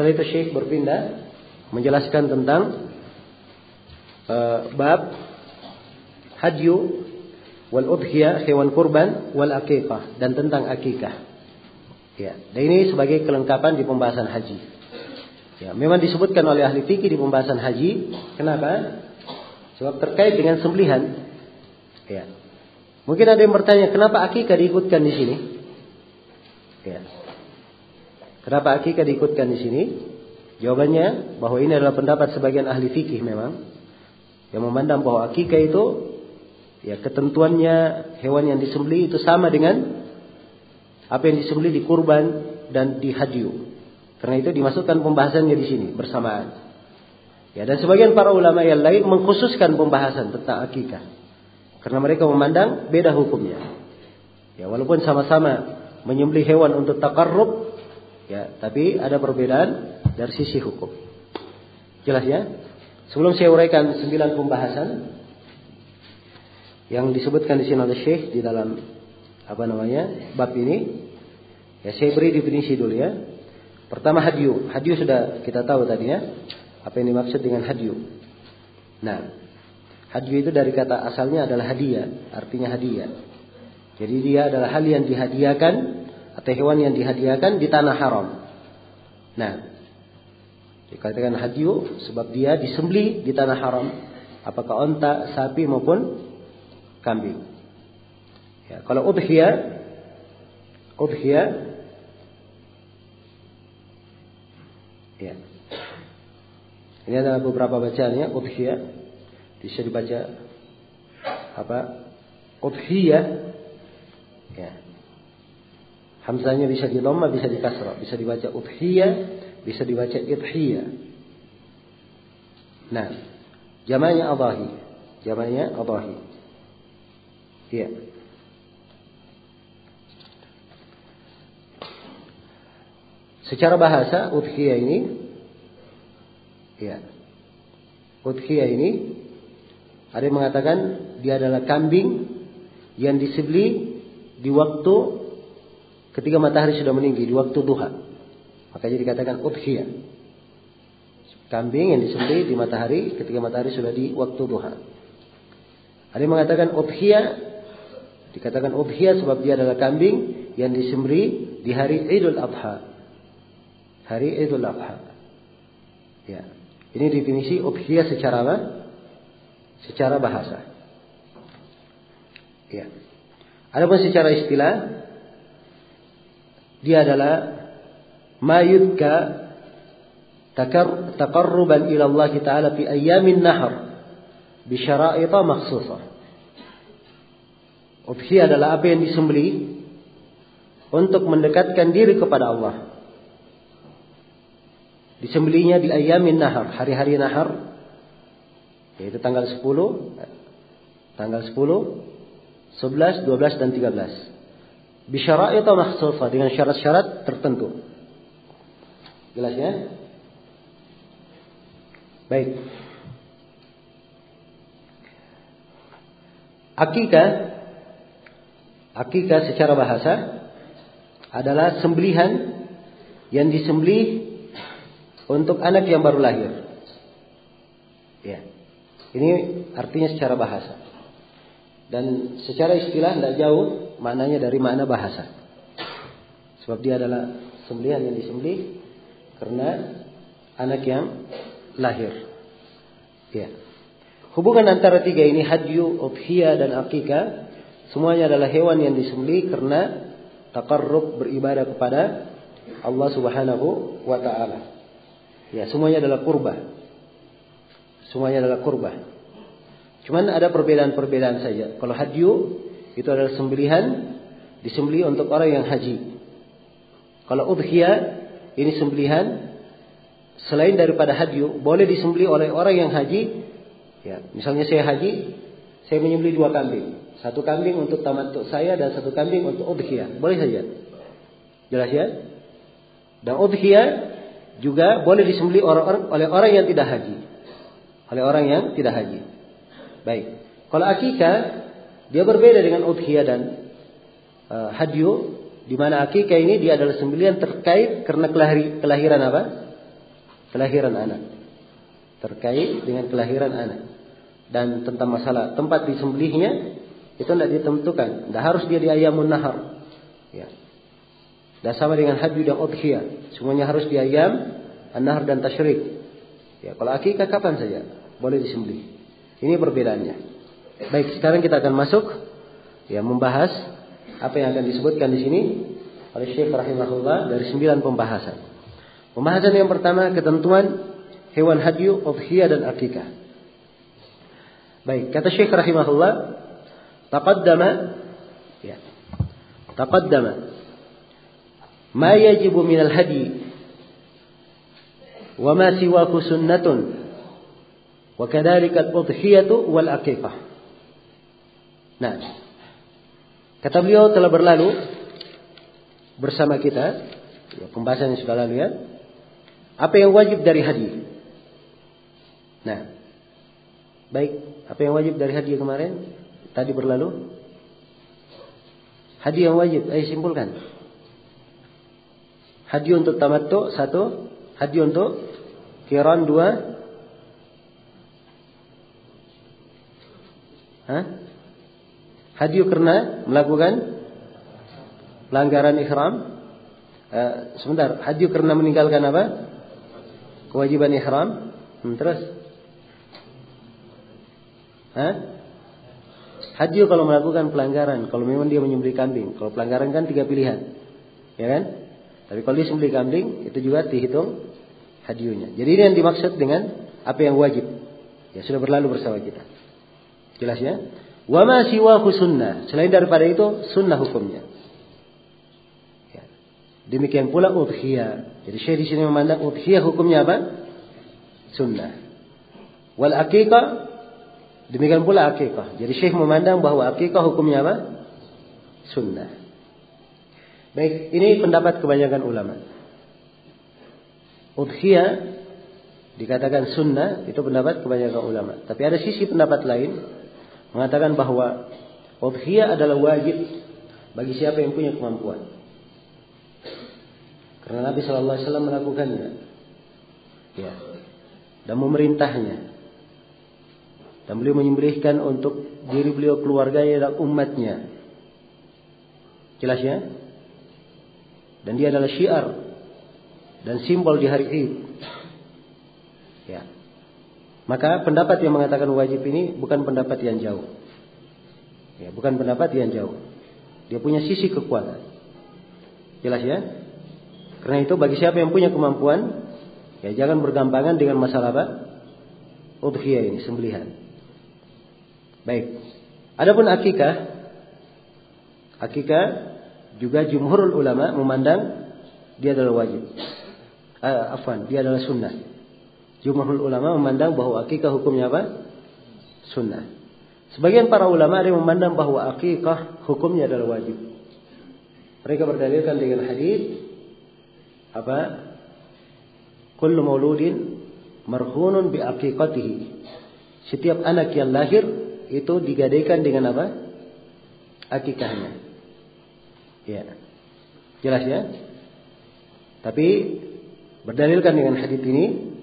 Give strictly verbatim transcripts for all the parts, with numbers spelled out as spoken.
Setelah itu Syekh berpindah menjelaskan tentang uh, bab hadyu wal udhiyah, hewan kurban, wal aqiqah, dan tentang akikah. Ya, dan ini sebagai kelengkapan di pembahasan haji. Ya, memang disebutkan oleh ahli fikih di pembahasan haji. Kenapa? Sebab terkait dengan sembelihan. Ya. Mungkin ada yang bertanya, kenapa akikah diikutkan di sini? Ya. Kenapa akikah diikutkan di sini? Jawabannya bahwa ini adalah pendapat sebagian ahli fikih memang yang memandang bahwa akikah itu ya ketentuannya hewan yang disembelih itu sama dengan apa yang disembelih di kurban dan di hadyu. Karena itu dimasukkan pembahasannya di sini bersamaan. Ya, dan sebagian para ulama yang lain mengkhususkan pembahasan tentang akikah. Karena mereka memandang beda hukumnya. Ya, walaupun sama-sama menyembelih hewan untuk taqarrub, ya, tapi ada perbedaan dari sisi hukum. Jelas ya? Sebelum saya uraikan sembilan pembahasan yang disebutkan di sini oleh Syekh di dalam apa namanya bab ini, ya saya beri definisi dulu ya. Pertama hadyu. Hadyu sudah kita tahu tadi ya. Apa yang dimaksud dengan hadyu? Nah, hadyu itu dari kata asalnya adalah hadiah, artinya hadiah. Jadi dia adalah hal yang dihadiahkan atau hewan yang dihadiahkan di tanah haram. Nah, dikatakan hadyu sebab dia disembelih di tanah haram, apakah onta, sapi maupun kambing. Ya, kalau udhiyah, udhiyah, ya, ini adalah beberapa bacaannya. Udhiyah bisa dibaca apa? Udhiyah, ya. Hamzahnya bisa di dhamma, bisa di kasrah, bisa dibaca udhiyah, bisa dibaca idhiyah. Nah, jamaknya adahi, jamaknya adahi. Iya. Secara bahasa udhiyah ini, ya, udhiyah ini ada yang mengatakan dia adalah kambing yang disembelih di waktu ketika matahari sudah meninggi, di waktu duha. Makanya dikatakan udhiyah. Kambing yang disembelih di matahari ketika matahari sudah di waktu duha. Ada yang mengatakan udhiyah, dikatakan udhiyah sebab dia adalah kambing yang disembelih di hari Idul Adha. Hari Idul Adha. Ya. Ini definisi udhiyah secara apa? Secara bahasa. Ya. Adapun secara istilah, dia adalah ma yudka taqarruban ila Allah Ta'ala fi ayyamin nahr bi syara'ita makhsusah. Udhiyah adalah apa yang disembelih untuk mendekatkan diri kepada Allah. Disembelihnya di ayyamin nahar, hari-hari nahar, yaitu tanggal sepuluh, tanggal sepuluh, sebelas, dua belas dan tiga belas. Bisyara'ita makhsusah, dengan syarat-syarat tertentu. Jelas ya? Baik. Akikah, akikah secara bahasa adalah sembelihan yang disembelih untuk anak yang baru lahir. Ya. Ini artinya secara bahasa. Dan secara istilah tidak jauh maknanya dari makna bahasa. Sebab dia adalah sembelihan yang disembelih karena anak yang lahir. Ya. Hubungan antara tiga ini, hadyu, udhiyah dan akikah, semuanya adalah hewan yang disembelih karena taqarrub, beribadah kepada Allah Subhanahu wa taala. Ya, semuanya adalah kurban. Semuanya adalah kurban. Cuman ada perbedaan-perbedaan saja. Kalau hadyu itu adalah sembelihan, disembelih untuk orang yang haji. Kalau udhiyah ini sembelihan selain daripada hadyu, boleh disembelih oleh orang yang haji. Ya, misalnya saya haji, saya menyembelih dua kambing. Satu kambing untuk tamattu saya dan satu kambing untuk udhiyah. Boleh saja. Jelas ya? Dan udhiyah juga boleh disembelih orang-orang oleh orang yang tidak haji. Oleh orang yang tidak haji. Baik. Kalau akikah, dia berbeda dengan udhiyah dan uh, hadyu, di mana akikah ini dia adalah sembelihan terkait karena kelahir, kelahiran apa? kelahiran anak. Terkait dengan kelahiran anak. Dan tentang masalah tempat disembelihnya itu tidak ditentukan. Tidak harus dia di ayamun nahar. Ya. Dan sama dengan haji dan udhiyah. Semuanya harus di ayam an-nahar dan tasyrik. Ya, kalau akikah kapan saja boleh disembelih. Ini perbedaannya. Baik, sekarang kita akan masuk ya membahas apa yang akan disebutkan di sini oleh Syekh rahimahullah dari sembilan pembahasan. Pembahasan yang pertama ketentuan hewan hadyu, udhiyah dan akikah. Baik, kata Syekh rahimahullah, taqaddama ya. Taqaddama ma yajibu minal hadi wa ma siwahu sunnatun wa kadzalika al-udhiyatu wal aqiqah. Nah, kata beliau telah berlalu bersama kita ya, pembahasan yang sudah lalu ya. Apa yang wajib dari hadi? Nah, baik, apa yang wajib dari hadi kemarin? Tadi berlalu. Hadi yang wajib, ayo simpulkan. Hadi untuk tamattu satu, hadi untuk qiran dua. Hah? Hadi karena melakukan pelanggaran ihram. Uh, sebentar, hadi karena meninggalkan apa? Kewajiban ihram. Hmm, terus? Hah? Haji kalau melakukan pelanggaran, kalau memang dia menyembelih kambing. Kalau pelanggaran kan tiga pilihan, ya kan? Tapi kalau dia sembelih kambing, itu juga dihitung hadiunya. Jadi ini yang dimaksud dengan apa yang wajib. Ya sudah berlalu bersama kita. Jelas ya? Wa ma siwahu sunnah. Selain daripada itu sunnah hukumnya. Ya. Demikian pula udhiyah. Jadi Syekh di sini memandang udhiyah hukumnya apa? Sunnah. Wal aqiqah. Demikian pula akikah. Jadi Syekh memandang bahwa akikah hukumnya apa? Sunnah. Baik, ini pendapat kebanyakan ulama. Udhiyah dikatakan sunnah, itu pendapat kebanyakan ulama. Tapi ada sisi pendapat lain mengatakan bahwa udhiyah adalah wajib bagi siapa yang punya kemampuan. Karena Nabi shallallahu alaihi wasallam melakukannya, ya, dan memerintahnya. Dan beliau menyembelihkan untuk diri beliau, keluarganya dan umatnya. Jelas ya? Dan dia adalah syiar dan simbol di hari Id. Ya. Maka pendapat yang mengatakan wajib ini bukan pendapat yang jauh. Ya, bukan pendapat yang jauh. Dia punya sisi kekuatan. Jelas ya? Karena itu bagi siapa yang punya kemampuan, ya jangan bergampangan dengan masalah apa? Udhiyah ini, sembelihan. Baik. Adapun akikah, akikah juga jumhurul ulama memandang dia adalah wajib. Uh, afwan, dia adalah sunnah. Jumhurul ulama memandang bahwa akikah hukumnya apa? Sunnah. Sebagian para ulama ada yang memandang bahwa akikah hukumnya adalah wajib. Mereka berdalilkan dengan hadis apa? Kullu mauludin marhunun bi aqiqatihi. Setiap anak yang lahir itu digadaikan dengan apa? Akikahnya. Ya. Jelas ya? Tapi berdalilkan dengan hadis ini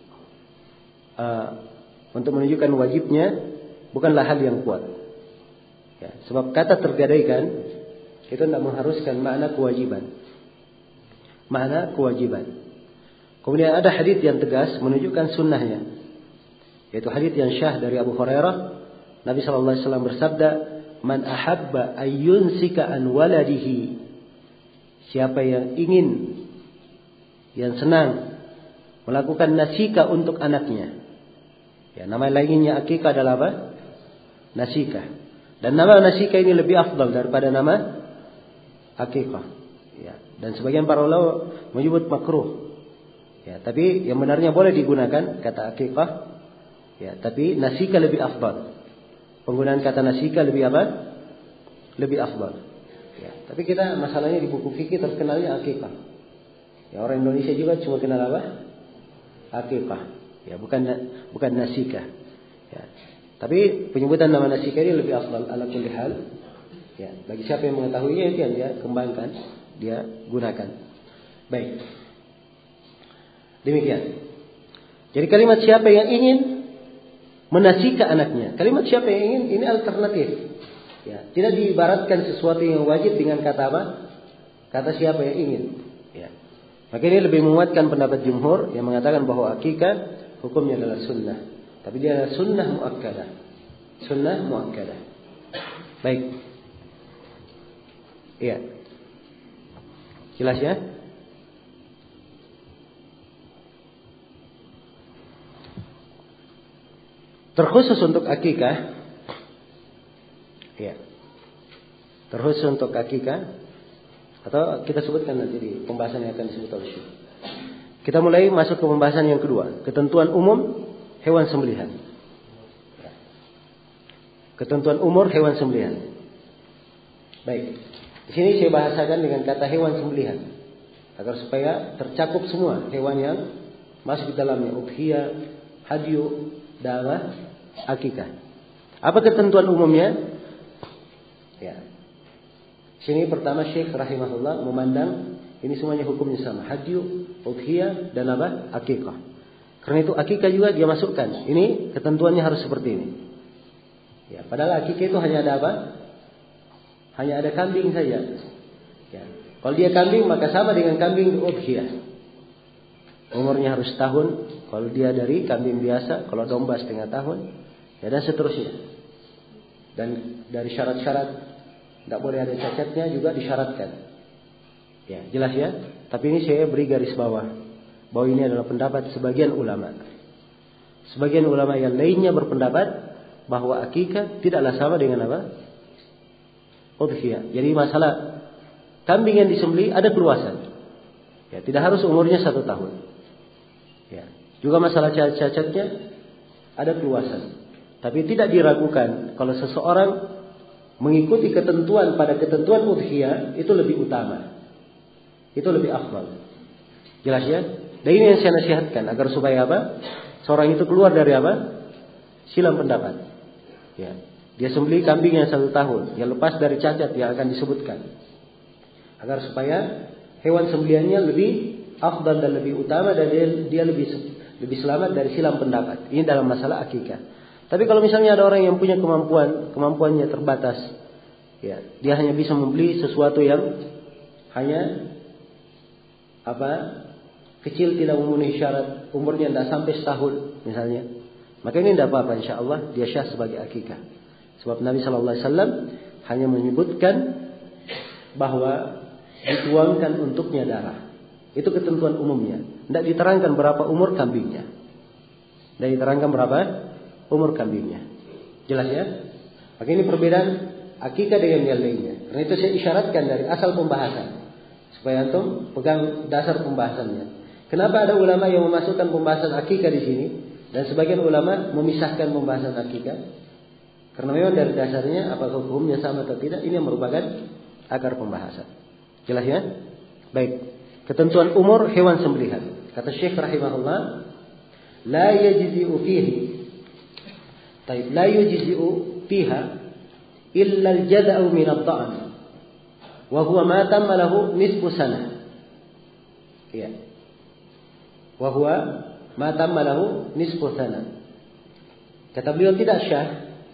uh, untuk menunjukkan wajibnya bukanlah hal yang kuat. Ya, sebab kata tergadaikan itu tidak mengharuskan makna kewajiban. Makna kewajiban. Kemudian ada hadis yang tegas menunjukkan sunnahnya. Yaitu hadis yang syah dari Abu Hurairah. Nabi shallallahu alaihi wasallam bersabda, "Man ahabba ayyunsika an waladihi." Siapa yang ingin, yang senang melakukan nasika untuk anaknya. Ya, nama lainnya akikah adalah apa? Nasika. Dan nama nasika ini lebih afdal daripada nama akikah. Ya, dan sebagian para ulama menyebut makruh. Ya, tapi yang benarnya boleh digunakan kata akikah. Ya, tapi nasika lebih afdal. Penggunaan kata nasika lebih apa? Lebih afdal. Ya, tapi kita masalahnya di buku fikih terkenalnya akikah. Ya, orang Indonesia juga cuma kenal apa? Akikah. Ya, bukan bukan nasika. Ya. Tapi penyebutan nama nasika ini lebih afdal ala kulli hal. Ya, bagi siapa yang mengetahuinya itu yang dia kembangkan, dia gunakan. Baik. Demikian. Jadi kalimat siapa yang ingin menasihkan anaknya. Kalimat siapa yang ingin ini alternatif. Ya, tidak diibaratkan sesuatu yang wajib dengan kata apa? Kata siapa yang ingin. Ya. Maka ini lebih menguatkan pendapat jumhur yang mengatakan bahwa akikah hukumnya adalah sunnah. Tapi dia adalah sunnah muakkadah. Sunnah muakkadah. Baik. Iya. Jelas ya? Terkhusus untuk akikah. Ya. Terkhusus untuk akikah. Atau kita sebutkan nanti di pembahasan yang akan disebut oleh Syekh. Kita mulai masuk ke pembahasan yang kedua. Ketentuan umum hewan sembelihan. Ketentuan umum hewan sembelihan. Baik. Di sini saya bahasakan dengan kata hewan sembelihan. Agar supaya tercakup semua hewan yang masuk di dalamnya. Udhiyah, hadyu, dan akikah. Apa ketentuan umumnya? Ya. Sini pertama Syekh rahimahullah memandang ini semuanya hukumnya sama. Hadyu, udhiyah, dan apa? Akikah. Karena itu akikah juga dia masukkan. Ini ketentuannya harus seperti ini. Ya, padahal akikah itu hanya ada apa? Hanya ada kambing saja. Ya. Kalau dia kambing maka sama dengan kambing udhiyah. Umurnya harus setahun. Kalau dia dari kambing biasa, kalau domba setengah tahun, ya dan seterusnya. Dan dari syarat-syarat, tidak boleh ada cacatnya juga disyaratkan. Ya, jelas ya. Tapi ini saya beri garis bawah, bahwa ini adalah pendapat sebagian ulama. Sebagian ulama yang lainnya berpendapat bahwa akikah tidaklah sama dengan apa? Udhiyah. Jadi masalah kambing yang disembelih ada keluasan. Ya, tidak harus umurnya satu tahun. Ya. Juga masalah cacat-cacatnya ada keluasan. Tapi tidak diragukan kalau seseorang mengikuti ketentuan pada ketentuan udhiyah itu lebih utama. Itu lebih afdal. Jelas ya? Dan ini yang saya nasihatkan agar supaya apa? Seorang itu keluar dari apa? Silam pendapat. Ya. Dia sembelih kambing yang satu tahun, yang lepas dari cacat yang akan disebutkan. Agar supaya hewan sembelihannya lebih afdal dan lebih utama dan dia, dia lebih lebih selamat dari silam pendapat. Ini dalam masalah akikah. Tapi kalau misalnya ada orang yang punya kemampuan, kemampuannya terbatas, ya, dia hanya bisa membeli sesuatu yang hanya apa? Kecil, tidak memenuhi syarat, umurnya tidak sampai setahun misalnya. Maka ini tidak apa-apa, insyaallah dia syah sebagai akikah. Sebab Nabi sallallahu alaihi wasallam hanya menyebutkan bahwa dituangkan untuknya darah. Itu ketentuan umumnya. Tidak diterangkan berapa umur kambingnya. Tidak diterangkan berapa umur kambingnya. Jelas ya? Maka ini perbedaan akikah dengan yang lainnya. Karena itu saya isyaratkan dari asal pembahasan. Supaya antum pegang dasar pembahasannya. Kenapa ada ulama yang memasukkan pembahasan akikah di sini? Dan sebagian ulama memisahkan pembahasan akikah? Karena memang dari dasarnya apakah hukumnya sama atau tidak, ini yang merupakan akar pembahasan. Jelas ya? Baik. Ketentuan umur hewan sembelihan. Kata Syekh rahimahullah, la yajzi'u fihi. Taib, la yujzi'u fiha illa al-jada'u min ad-da'n. Wa huwa ma tamma lahu nisfu sanah. Ya. Wa huwa ma tamma lahu nisfu sanah. Kata beliau tidak syah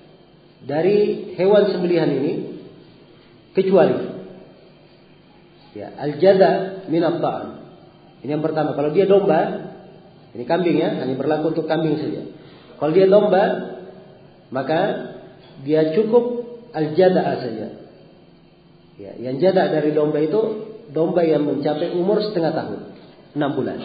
dari hewan sembelihan ini kecuali ya, al-jada' min ad-da'n. Ini yang pertama. Kalau dia domba, ini kambing ya, hanya berlaku untuk kambing saja. Kalau dia domba, maka dia cukup al-jada'a saja. Ya, yang jada' dari domba itu domba yang mencapai umur setengah tahun, enam bulan.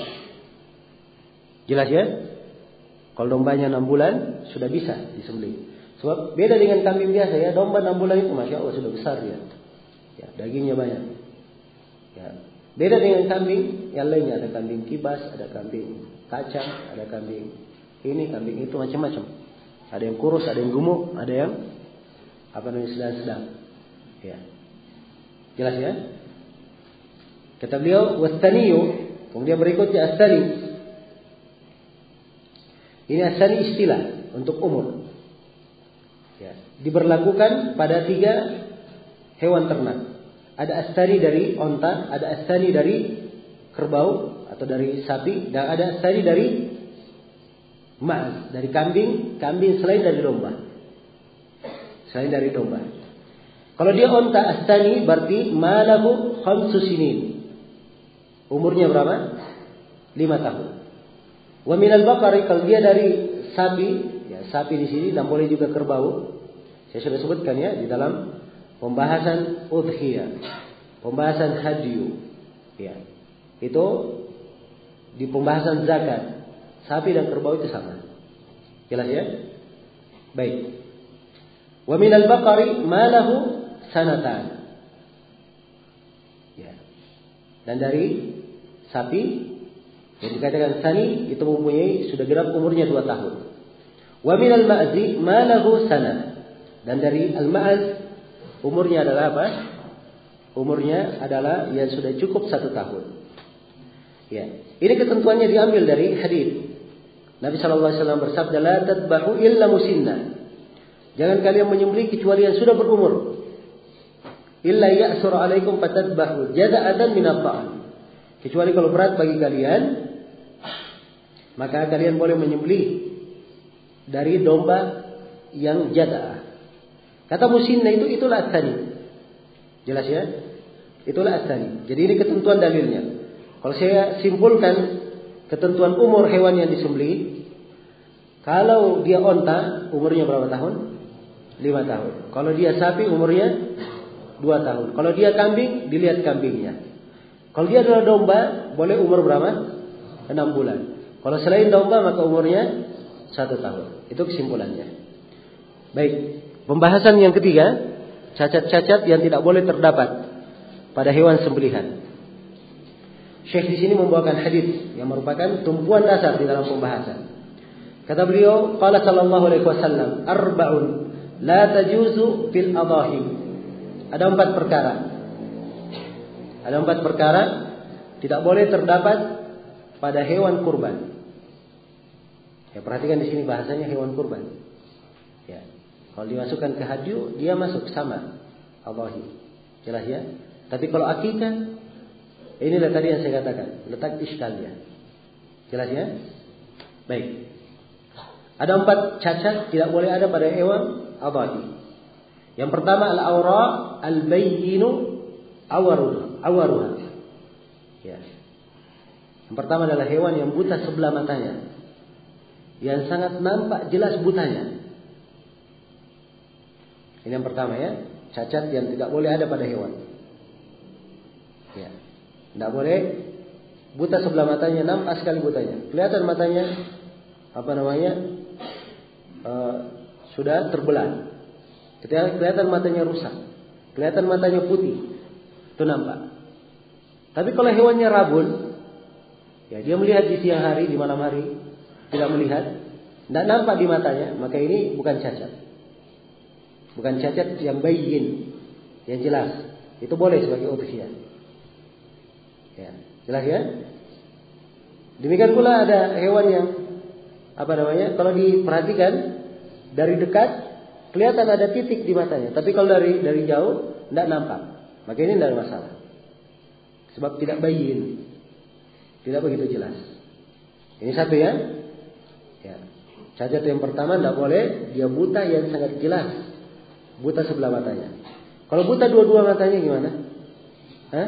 Jelas ya? Kalau dombanya enam bulan sudah bisa disembelih. Sebab beda dengan kambing biasa ya, domba enam bulan itu masya Allah sudah besar ya. Ya, dagingnya banyak. Ya. Beda dengan kambing yang lainnya, ada kambing kibas, ada kambing kacang, ada kambing ini, kambing itu macam-macam. Ada yang kurus, ada yang gemuk, ada yang apa namanya sedang-sedang. Ya. Jelas ya? Kata beliau wastaniyu, kemudian berikutnya astani. Ini astani istilah untuk umur. Ya, diberlakukan pada tiga hewan ternak. Ada astari dari onta, ada astari dari kerbau atau dari sapi, dan ada astari dari Ma'az dari kambing, kambing selain dari domba. Selain dari domba. Kalau dia unta astani berarti malahu khamsu sinin. Umurnya berapa? Lima tahun. Wa minal baqari, kalau dia dari sapi, ya sapi di sini dan boleh juga kerbau. Saya sudah sebutkan ya di dalam pembahasan udhiyah, pembahasan hadyu. Ya. Itu di pembahasan zakat. Sapi dan kerbau itu sama. Jelas ya? Baik. Wa minal baqari ma lahu sanatan. Ya. Dan dari sapi yang dikatakan sani itu mempunyai sudah genap umurnya dua tahun. Wa minal ma'zi ma lahu sana. Dan dari al-ma'az umurnya adalah apa? Umurnya adalah yang sudah cukup satu tahun. Ya, ini ketentuannya diambil dari hadis. Nabi Shallallahu Alaihi Wasallam bersabda, "La tadbahu illa musinna." Jangan kalian menyembelih kecuali yang sudah berumur. Illa ya'sur alaikum fatadbahu jaza'atan min at-ta'am. Kecuali kalau berat bagi kalian, maka kalian boleh menyembelih dari domba yang jaza'ah. Kata musinna itu itulah at-tani. Jelas ya? Itulah at-tani. Jadi ini ketentuan dalilnya. Kalau saya simpulkan ketentuan umur hewan yang disembelih, kalau dia onta umurnya berapa tahun? Lima tahun. Kalau dia sapi umurnya dua tahun. Kalau dia kambing, dilihat kambingnya. Kalau dia adalah domba, boleh umur berapa? Enam bulan. Kalau selain domba maka umurnya satu tahun. Itu kesimpulannya. Baik. Pembahasan yang ketiga, cacat-cacat yang tidak boleh terdapat pada hewan sembelihan. Syekh di sini membawakan hadis yang merupakan tumpuan dasar di dalam pembahasan. Kata beliau, qala sallallahu alaihi wasallam, arba'un la tajuzu fil adahi. Ada empat perkara. Ada empat perkara tidak boleh terdapat pada hewan kurban. Ya, perhatikan di sini bahasanya hewan kurban. Ya. Kalau dimasukkan ke hadyu, dia masuk sama adahi. Jelas ya? Tapi kalau akikah, inilah tadi yang saya katakan, letak iskalnya. Jelas ya? Baik. Ada empat cacat tidak boleh ada pada hewan adahi. Yang pertama al-awra al-bayyinu awaruha, awaruha. Ya. Yang pertama adalah hewan yang buta sebelah matanya. Yang sangat nampak jelas butanya. Ini yang pertama ya, cacat yang tidak boleh ada pada hewan. Ya. Tidak boleh buta sebelah matanya, nampak sekali butanya. Kelihatan matanya apa namanya? Uh, sudah terbelah. Kelihatan matanya rusak. Kelihatan matanya putih. Itu nampak. Tapi kalau hewannya rabun, ya dia melihat di siang hari, di malam hari, tidak melihat, tidak nampak di matanya, maka ini bukan cacat. Bukan cacat yang bayyin, yang jelas. Itu boleh sebagai udhiyah. Ya, jelas ya? Demikian pula ada hewan yang apa namanya? Kalau diperhatikan dari dekat kelihatan ada titik di matanya, tapi kalau dari dari jauh tidak nampak. Maka ini tidak ada masalah. Sebab tidak bayyin. Tidak begitu jelas. Ini satu ya. Ya. Cacat yang pertama tidak boleh dia buta yang sangat jelas. Buta sebelah matanya. Kalau buta dua-dua matanya gimana? Hah?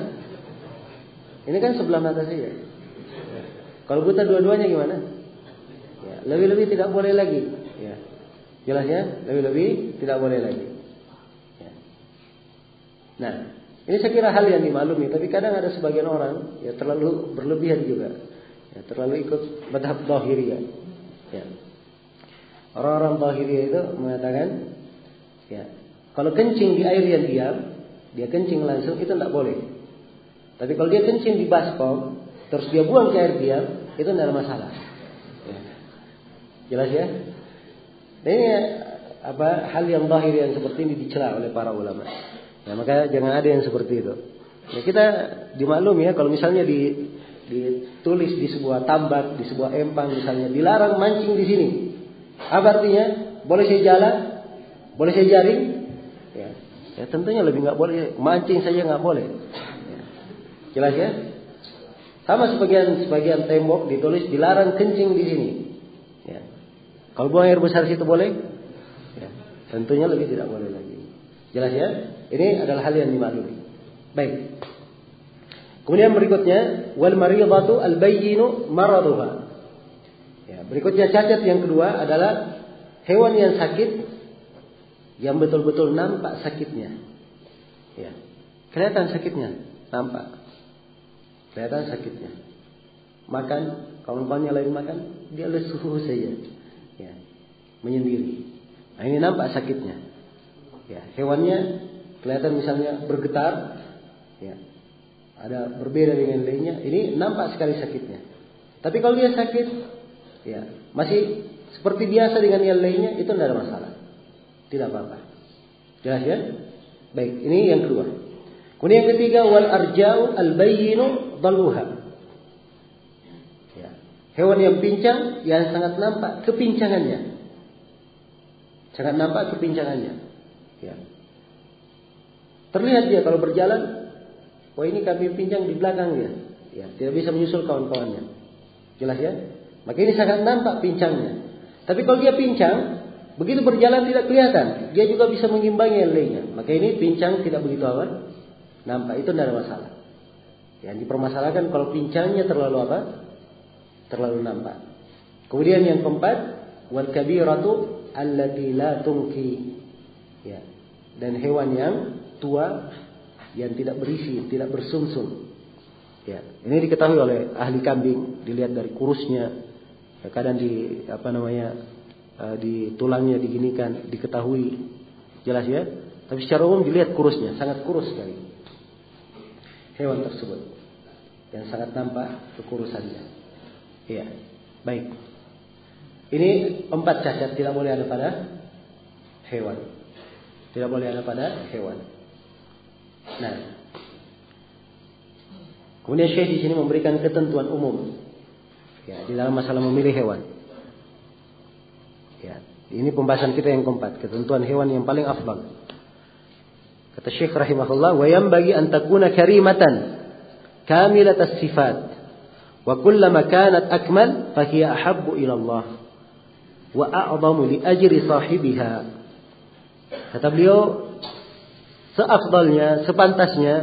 Ini kan sebelah mata saja. Kalau buta dua-duanya gimana? Ya, lebih-lebih tidak boleh lagi. Ya. Jelas ya? Lebih-lebih tidak boleh lagi. Ya. Nah, ini saya kira hal yang dimaklumi. Tapi kadang ada sebagian orang ya terlalu berlebihan juga. Ya, terlalu ikut madhab zahiriyah. Ya. Orang-orang zahiriyah itu mengatakan, ya, kalau kencing di air yang diam, dia kencing langsung itu tidak boleh. Tapi kalau dia kencing di baskom, terus dia buang ke air diam, itu tidak ada masalah. Ya. Jelas ya? Nah, ini apa hal yang zahir yang seperti ini dicela oleh para ulama. Nah, maka jangan ada yang seperti itu. Nah, kita dimaklumi ya kalau misalnya di, ditulis di sebuah tambak, di sebuah empang misalnya dilarang mancing di sini. Apa artinya? Boleh saya jalan? Boleh saya jaring? Ya, ya tentunya lebih nggak boleh mancing saja nggak boleh. Ya. Jelas ya? Sama sebagian sebagian tembok ditulis dilarang kencing di sini. Ya. Kalau buang air besar situ boleh? Ya, tentunya lebih tidak boleh lagi. Jelas ya? Ini adalah hal yang dimaklumi. Baik. Kemudian berikutnya, wal maridatu al bayyinu maraduha. Ya, berikutnya cacat yang kedua adalah hewan yang sakit yang betul-betul nampak sakitnya. Ya. Kelihatan sakitnya, nampak. Kelihatan sakitnya. Makan, kawan-kawannya lain makan, dia lesu saja. Ya. Menyendiri. Nah, ini nampak sakitnya. Ya, hewannya kelihatan misalnya bergetar, ya. Ada berbeda dengan lainnya, ini nampak sekali sakitnya. Tapi kalau dia sakit, ya, masih seperti biasa dengan yang lainnya, itu tidak ada masalah. Tidak apa-apa. Jelas ya? Baik, ini yang kedua. Kemudian yang ketiga, wal arja'u al bayyinu dalluha. Ya. Hewan yang pincang yang sangat nampak kepincangannya. Sangat nampak kepincangannya. Ya. Terlihat dia kalau berjalan, wah ini kambing pincang di belakang dia. Ya, tidak bisa menyusul kawan-kawannya. Jelas ya? Maka ini sangat nampak pincangnya. Tapi kalau dia pincang, begitu berjalan tidak kelihatan, dia juga bisa mengimbangi yang lainnya. Maka ini pincang tidak begitu apa? Nampak, itu tidak ada masalah. Yang dipermasalahkan kalau pincangnya terlalu apa? Terlalu nampak. Kemudian yang keempat, wal kabiratu allati la tunki. Ya. Dan hewan yang tua yang tidak berisi, tidak bersumsum. Ya, ini diketahui oleh ahli kambing, dilihat dari kurusnya. Ya, kadang di apa namanya? Uh, di tulangnya diginikan, diketahui. Jelas ya? Tapi secara umum dilihat kurusnya, sangat kurus sekali. Hewan tersebut yang sangat nampak kekurusannya. Iya. Baik. Ini empat cacat tidak boleh ada pada hewan. Tidak boleh ada pada hewan. Nah, kemudian Syekh di sini memberikan ketentuan umum, ya, di dalam masalah memilih hewan. Ya, ini pembahasan kita yang keempat, ketentuan hewan yang paling afdal. Kata Syekh rahimahullah, wa yanbaghi an takuna karimatan kamilat as-sifat, wa kullama kanat akmal fa hiya ahabbu ila Allah wa a'zamu li ajri sahibiha. Kata beliau, seafdalnya, sepantasnya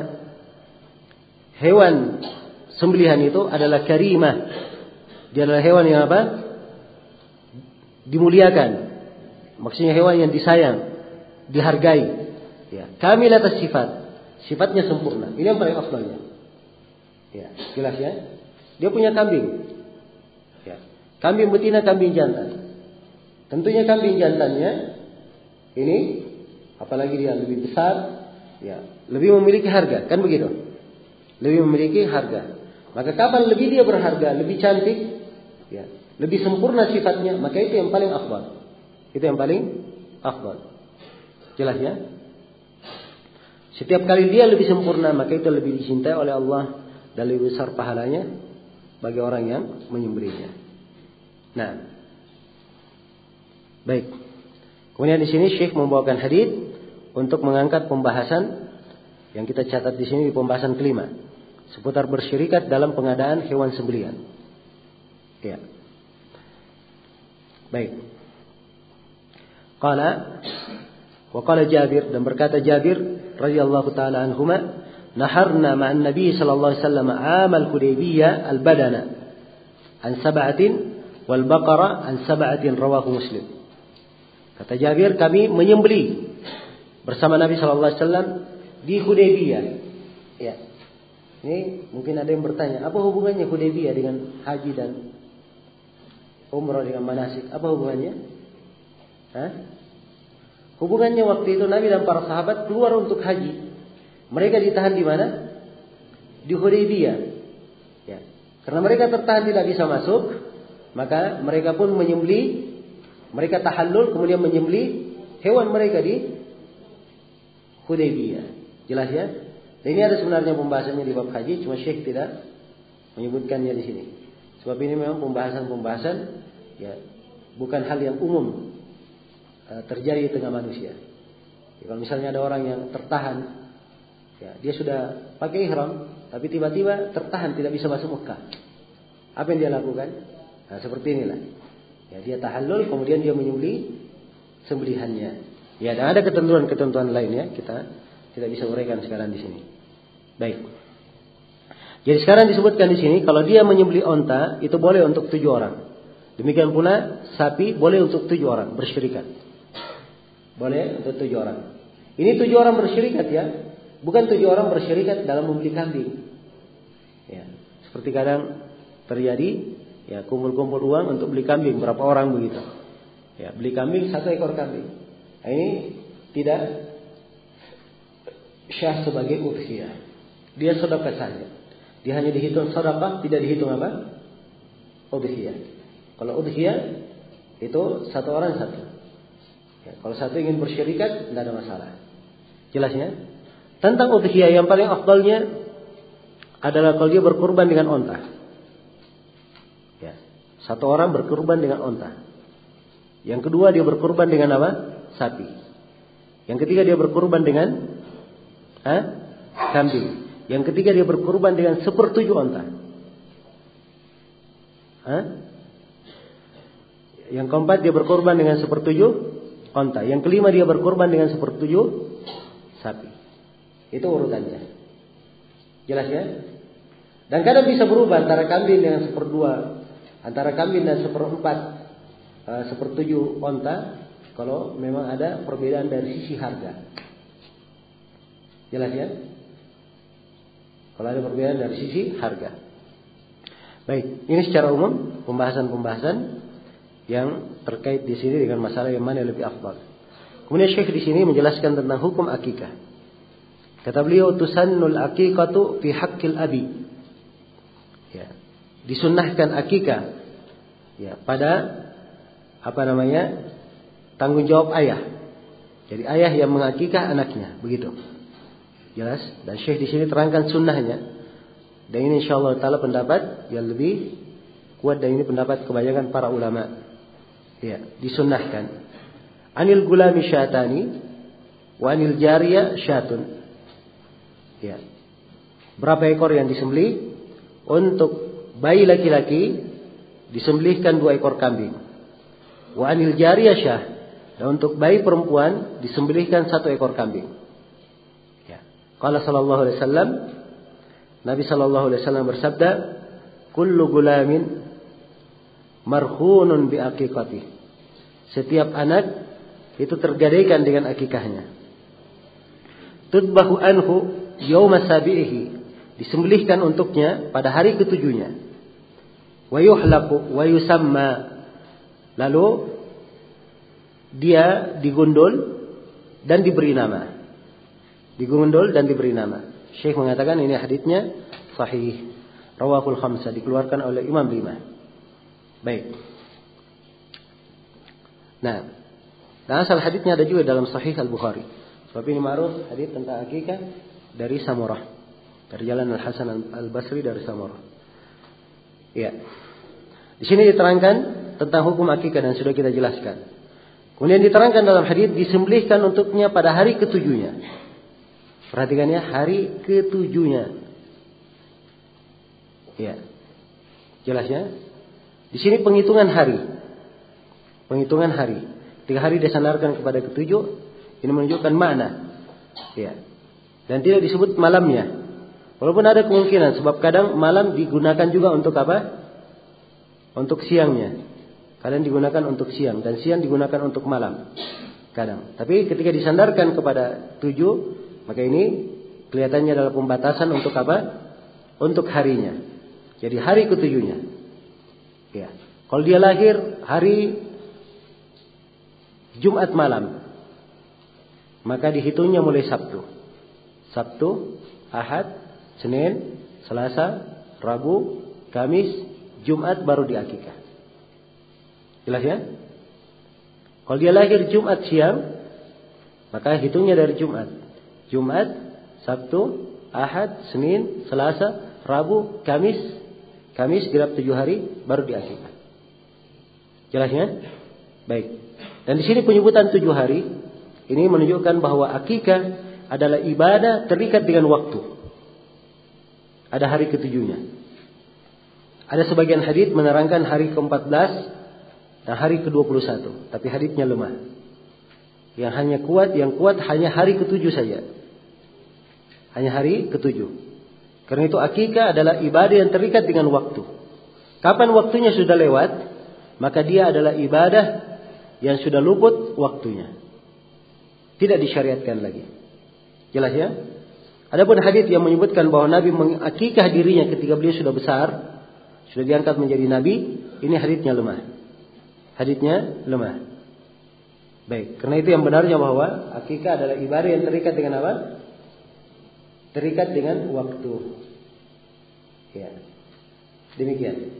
hewan sembelihan itu adalah karimah. Dia adalah hewan yang apa? Dimuliakan. Maksudnya hewan yang disayang, dihargai. Ya, kamilat as-sifat. Sifatnya sempurna. Ini yang paling afdalnya. Ya, jelas ya? Dia punya kambing. Ya. Kambing betina, kambing jantan. Tentunya kambing jantannya ini apalagi dia lebih besar, ya, lebih memiliki harga, kan begitu? Lebih memiliki harga. Maka kapan lebih dia berharga, lebih cantik, ya, lebih sempurna sifatnya, maka itu yang paling afdal. Itu yang paling afdal. Jelas ya? Setiap kali dia lebih sempurna, maka itu lebih dicintai oleh Allah dan lebih besar pahalanya bagi orang yang menyembelihnya. Nah, baik. Kemudian di sini Syekh membawakan hadits untuk mengangkat pembahasan yang kita catat di sini di pembahasan kelima seputar bersyirikat dalam pengadaan hewan sembelihan. Ya. Baik. Qala wa qala Jabir, dan berkata Jabir radhiyallahu taala anhuma, naharna ma'an Nabi sallallahu alaihi wasallam amal Hudaybiyah al-badana an sab'atin wal baqara an sab'atin, rawahu Muslim. Kata Jabir, kami menyembelih bersama Nabi sallallahu alaihi wasallam di Hudaybiyah. Ya. Ini mungkin ada yang bertanya, apa hubungannya Hudaybiyah dengan haji dan umrah dengan manasik? Apa hubungannya? Hah? Hubungannya waktu itu Nabi dan para sahabat keluar untuk haji. Mereka ditahan di mana? Di Hudaybiyah. Ya. Karena mereka tertahan tidak bisa masuk, maka mereka pun menyembelih, mereka tahallul kemudian menyembelih hewan mereka di Hudaybiyah. Jelas ya? Dan ini ada sebenarnya pembahasannya di bab haji, cuma Syekh tidak menyebutkannya di sini. Sebab ini memang pembahasan-pembahasan, ya, bukan hal yang umum terjadi di tengah manusia. Ya, kalau misalnya ada orang yang tertahan, ya, dia sudah pakai ihram, tapi tiba-tiba tertahan tidak bisa masuk Mekah. Apa yang dia lakukan? Nah, seperti inilah. Ya, dia tahallul kemudian dia menyembelih sembelihannya. Ya, dan ada ketentuan-ketentuan lainnya kita tidak bisa uraikan sekarang di sini. Baik. Jadi sekarang disebutkan di sini kalau dia menyembelih onta itu boleh untuk tujuh orang. Demikian pula sapi boleh untuk tujuh orang bersyirikat. Boleh untuk tujuh orang. Ini tujuh orang bersyirikat ya, bukan tujuh orang bersyirikat dalam membeli kambing. Ya, seperti kadang terjadi, ya kumpul-kumpul uang untuk beli kambing berapa orang begitu. Ya, beli kambing satu ekor kambing. Nah, ini tidak syah sebagai udhiyah. Dia sedekah saja. Dia hanya dihitung sedekah, tidak dihitung apa? Udhiyah. Kalau udhiyah itu satu orang satu. Ya, kalau satu ingin bersyirikat tidak ada masalah. Jelasnya? Tentang udhiyah yang paling afdalnya adalah kalau dia berkurban dengan onta. Ya, satu orang berkurban dengan onta. Yang kedua dia berkurban dengan apa? Sapi. Yang ketiga dia berkurban dengan ha? kambing. Yang ketiga dia berkurban dengan sepertujuh onta. Ha? Yang keempat dia berkurban dengan sepertujuh onta. Yang kelima dia berkurban dengan sepertujuh sapi. Itu urutannya. Jelas ya? Dan kadang bisa berubah antara kambing dengan seperdua, antara kambing dan seperempat, uh, sepertujuh onta. Kalau memang ada perbedaan dari sisi harga. Jelas ya? Kalau ada perbedaan dari sisi harga. Baik, ini secara umum pembahasan-pembahasan yang terkait di sini dengan masalah yang mana yang lebih afdal. Kemudian Syekh di sini menjelaskan tentang hukum akikah. Kata beliau, tusannul aqiqatu fi haqqil abi. Ya, disunnahkan akikah ya pada apa namanya? Tanggung jawab ayah. Jadi ayah yang mengakikah anaknya, begitu. Jelas? Dan Syekh di sini terangkan sunnahnya. Dan ini insyaallah taala pendapat yang lebih kuat dan ini pendapat kebanyakan para ulama. Ya, disunnahkan. Anil gulami syatani wa anil jariya syatun. Ya. Berapa ekor yang disembelih? Untuk bayi laki-laki disembelihkan dua ekor kambing. Wa anil jariya syah. Dan untuk bayi perempuan disembelihkan satu ekor kambing. Ya. Qala sallallahu alaihi wasallam, Nabi sallallahu alaihi wasallam bersabda, "Kullu gulamin marhunun bi aqiqati." Setiap anak itu tergadaikan dengan akikahnya. Tudbahu anhu yauma sabihi, disembelihkan untuknya pada hari ketujuhnya. Wa yuhlaqu wa yusamma, lalu dia digundul dan diberi nama. Digundul dan diberi nama. Syekh mengatakan ini haditsnya sahih. Rawahul khamsah, dikeluarkan oleh Imam lima. Baik. Nah, dan asal haditsnya ada juga dalam Sahih Al-Bukhari. Sebab ini ma'ruf hadits tentang akikah dari Samurah. Dari jalan Al-Hasan Al-Basri dari Samurah. Ya. Di sini diterangkan tentang hukum akikah dan sudah kita jelaskan. Kemudian diterangkan dalam hadits disembelihkan untuknya pada hari ketujuhnya. Perhatikan ya, hari ketujuhnya. Ya. Jelasnya? Di sini penghitungan hari. Penghitungan hari. Tiga hari disandarkan kepada ketujuh. Ini menunjukkan makna. Ya. Dan tidak disebut malamnya. Walaupun ada kemungkinan. Sebab kadang malam digunakan juga untuk apa? Untuk siangnya. Kadang digunakan untuk siang. Dan siang digunakan untuk malam. Kadang. Tapi ketika disandarkan kepada tujuh. Maka ini kelihatannya adalah pembatasan untuk apa? Untuk harinya. Jadi hari ketujuhnya. Ya. Kalau dia lahir hari Jumat malam, maka dihitungnya mulai Sabtu. Sabtu, Ahad, Senin, Selasa, Rabu, Kamis, Jumat baru diakikah. Jelas ya? Kalau dia lahir Jumat siang, maka hitungnya dari Jumat. Jumat, Sabtu, Ahad, Senin, Selasa, Rabu, Kamis. Kamis genap tujuh hari baru diakikah. Jelasnya? Baik. Dan di sini penyebutan tujuh hari ini menunjukkan bahwa akikah adalah ibadah terikat dengan waktu. Ada hari ketujuhnya. Ada sebagian hadits menerangkan hari keempat belas dan hari ke dua puluh satu, tapi haditsnya lemah. Yang hanya kuat, yang kuat hanya hari ketujuh saja. Hanya hari ketujuh. Karena itu akikah adalah ibadah yang terikat dengan waktu. Kapan waktunya sudah lewat, maka dia adalah ibadah yang sudah luput waktunya. Tidak disyariatkan lagi. Jelas ya? Adapun hadits yang menyebutkan bahwa Nabi mengakikah dirinya ketika beliau sudah besar, sudah diangkat menjadi Nabi, ini haditsnya lemah. Haditsnya lemah. Baik, karena itu yang benarnya bahwa akikah adalah ibadah yang terikat dengan apa? Terikat dengan waktu. Ya. Demikian.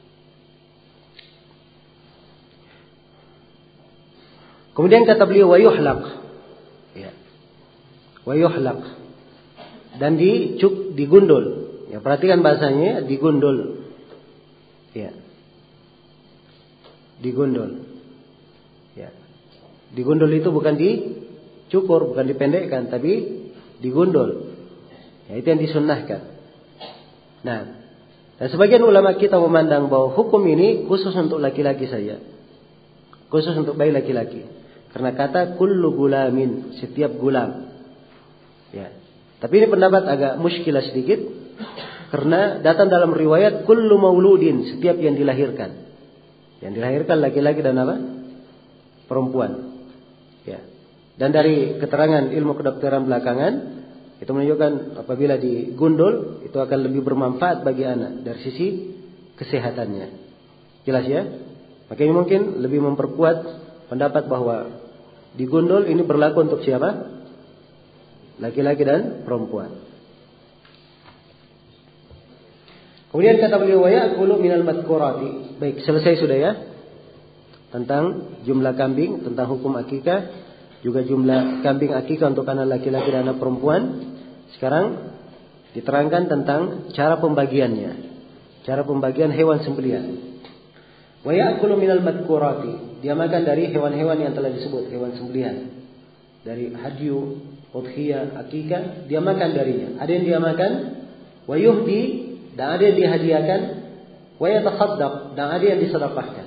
Kemudian kata beliau wa yuhlaq. Ya. Wa yuhlaq. Dan dicuk, digundul. Ya, perhatikan bahasanya, digundul. Ya. Digundul. Ya. Digundul itu bukan dicukur, bukan dipendekkan, tapi digundul. Ya, itu yang disunnahkan. Nah, dan sebagian ulama kita memandang bahwa hukum ini khusus untuk laki-laki saja. Khusus untuk bayi laki-laki. Karena kata kullu gulamin, setiap gulam. Ya. Tapi ini pendapat agak muskilah sedikit. Karena datang dalam riwayat kullu mauludin, setiap yang dilahirkan. Yang dilahirkan laki-laki dan apa? Perempuan. Ya. Dan dari keterangan ilmu kedokteran belakangan, itu menunjukkan apabila digundul itu akan lebih bermanfaat bagi anak dari sisi kesehatannya. Jelas ya? Maka ini mungkin lebih memperkuat pendapat bahwa digundul ini berlaku untuk siapa? Laki-laki dan perempuan. Kemudian kata beliau wa ya'kulu minal madhkurati. Baik, selesai sudah ya. Tentang jumlah kambing, tentang hukum akikah, juga jumlah kambing akikah untuk anak laki-laki dan anak perempuan. Sekarang diterangkan tentang cara pembagiannya. Cara pembagian hewan sembelihan. Wa ya'kulu minal madhkurati. Dia makan dari hewan-hewan yang telah disebut, hewan sembelihan. Dari hadyu, udhiyah, akikah, dia makan darinya. Ada yang dia makan, wa yuhdi, dan ada yang dihadiahkan, wa yatasaddaq, dan ada yang disedekahkan.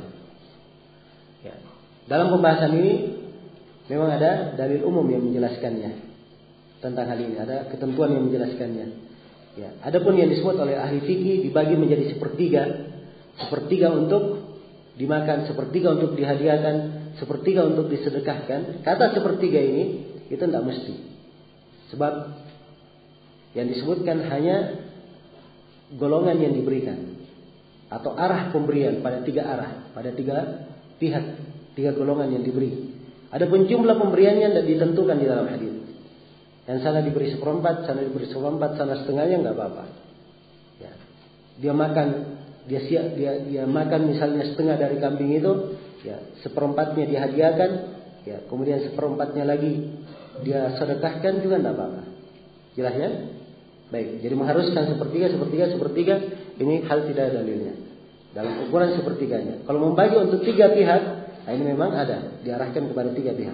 Ya. Dalam pembahasan ini memang ada dalil umum yang menjelaskannya tentang hal ini, ada ketentuan yang menjelaskannya. Ya. Adapun yang disebut oleh ahli fikih dibagi menjadi sepertiga, sepertiga untuk dimakan, sepertiga untuk dihadiahkan, sepertiga untuk disedekahkan. Kata sepertiga ini itu tidak mesti. Sebab yang disebutkan hanya golongan yang diberikan atau arah pemberian pada tiga arah, pada tiga pihak, tiga golongan yang diberi. Adapun jumlah pemberiannya tidak ditentukan di dalam hadis. Yang sana diberi seperempat, sana diberi seperempat, sana setengahnya nggak apa-apa. Ya. Dia makan, dia siap, dia dia makan misalnya setengah dari kambing itu, ya seperempatnya dihadiahkan, ya kemudian seperempatnya lagi dia sedekahkan juga tidak apa-apa. Jelas ya? Baik, jadi mengharuskan sepertiga, sepertiga, sepertiga, ini hal tidak ada dalilnya. Dalam ukuran sepertiganya. Kalau membagi untuk tiga pihak, nah ini memang ada, diarahkan kepada tiga pihak.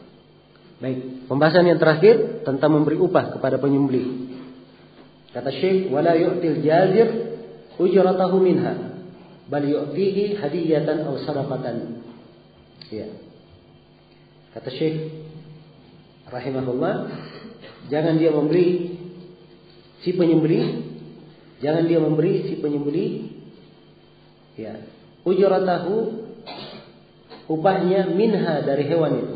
Baik, pembahasan yang terakhir tentang memberi upah kepada penyembelih. Kata Syekh, wala yu'til jazir ujratahu minha, bal yu'tihi hadiyatan aw sadaqatan. Ya. Kata Syekh rahimahullah, jangan dia memberi si penyembelih, jangan dia memberi si penyembelih ya, ujratahu, upahnya minha dari hewan itu.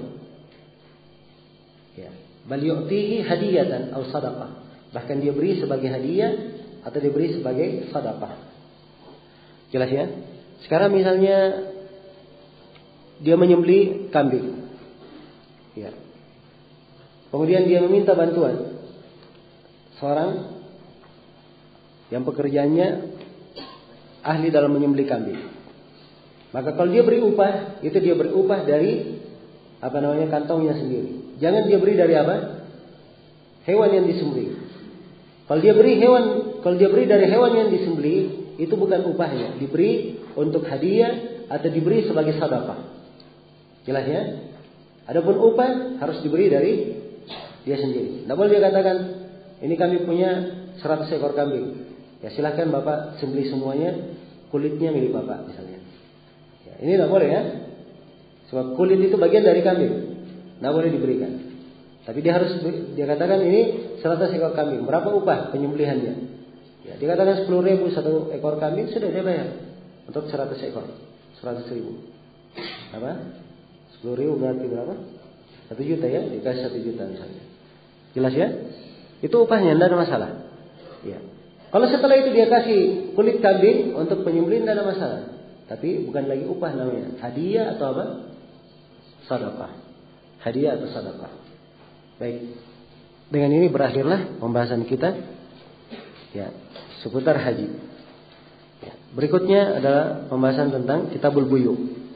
Ya, bal yu'tihi hadiyatan aw sadaqah. Bahkan dia beri sebagai hadiah atau diberi sebagai sedekah. Jelas ya? Sekarang misalnya dia menyembelih kambing. Ya. Kemudian dia meminta bantuan seorang yang pekerjaannya ahli dalam menyembelih kambing. Maka kalau dia beri upah, itu dia beri upah dari apa namanya kantongnya sendiri. Jangan dia beri dari apa? Hewan yang disembelih. Kalau dia beri hewan, kalau dia beri dari hewan yang disembelih, itu bukan upahnya, diberi untuk hadiah atau diberi sebagai sedekah. Jelas ya? Adapun upah harus diberi dari dia sendiri. Tidak boleh dia katakan, ini kami punya seratus ekor kambing. Ya silahkan Bapak sembelih semuanya, kulitnya milik Bapak misalnya. Ya, Ini tidak boleh ya. Sebab kulit itu bagian dari kambing, tidak boleh diberikan. Tapi dia harus dia katakan ini seratus ekor kambing. Berapa upah penyembelihannya? Ya, dia katakan sepuluh ribu satu ekor kambing, sudah dia bayar untuk seratus ekor, seratus ribu. Apa? Sepuluh ribu berarti berapa? Satu juta ya, dikasih satu juta misalnya. Jelas ya? Itu upahnya, tidak ada masalah. Ya. Kalau setelah itu dia kasih kulit kambing untuk penyembelihan, tidak ada masalah. Tapi bukan lagi upah namanya, hadiah atau apa? Sedekah. Hadiah atau sedekah. Baik. Dengan ini berakhirlah pembahasan kita ya seputar haji. Ya. Berikutnya adalah pembahasan tentang kitabul buyu.